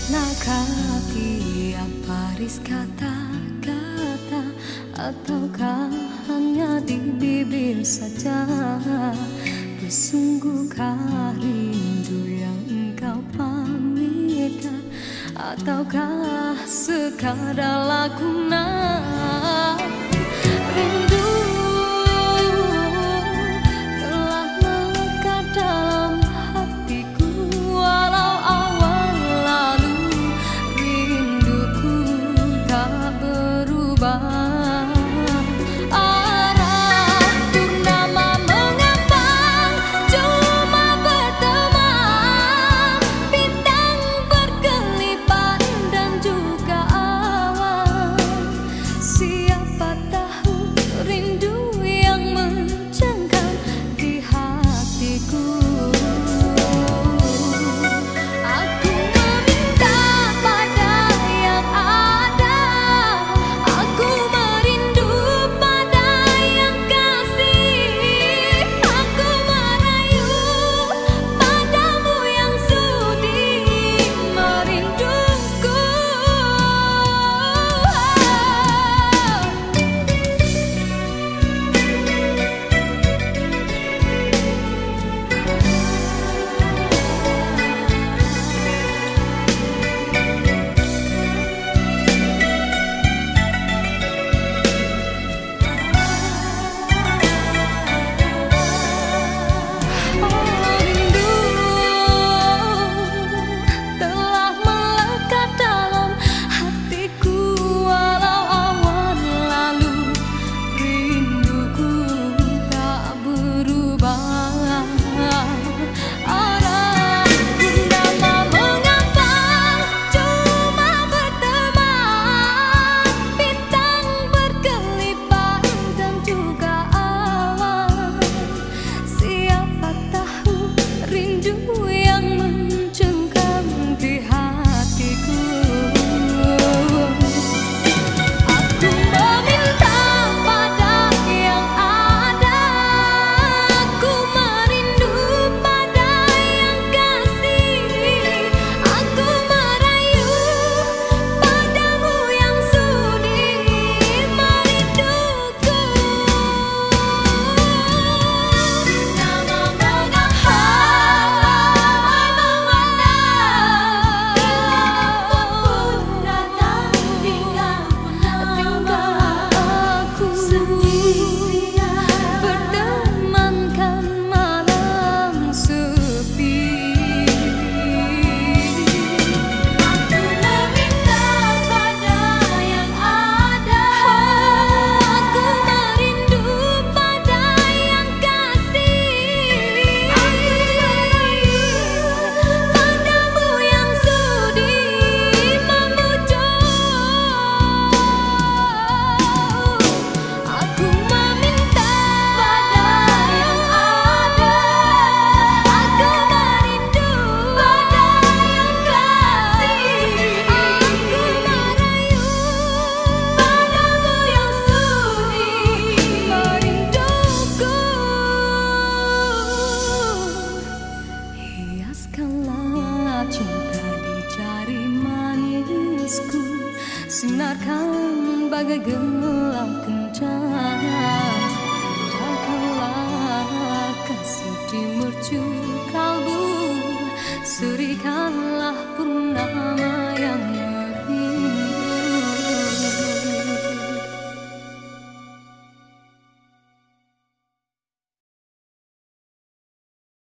Maknakah tiap baris kata-kata, ataukah hanya di bibir saja? Bersungguhkah rindu yang engkau pamitkan, ataukah sekadar lakonan? Rindu telah melekat dalam hatiku, walau awan lalu rinduku tak berubah. Arah purnama mengambang, cuma berteman, bintang berkelipat dan juga awan. Siapa tahu rindu yang mencengkam di hatiku. Aku meminta pada yang ada, aku merindu pada yang kasih, aku merayu padamu yang sudi merinduku. Rindu telah melekat dalam hatiku, walau awan lalu rinduku tak berubah. Arah purnama mengambang, cuma berteman, bintang berkelipat dan juga awan. Siapa tahu rindu yang mencengkam di hatiku. Aku meminta pada yang ada, aku merindu pada yang kasih, aku merayu padamu yang sudi merinduku. Nama aku bertemankan malam sepi. Aku meminta pada yang ada, aku merindu pada yang kasih, aku merayu padamu yang sudi memujuk. Aku meminta pada yang ada, aku merindu pada yang kasih, aku merayu padamu yang sudi merinduku. Hiaskanlah cinta di jari manisku, sinarkan bagai gelang kencana. Indahkanlah kasih di mercu kalbu, serikanlah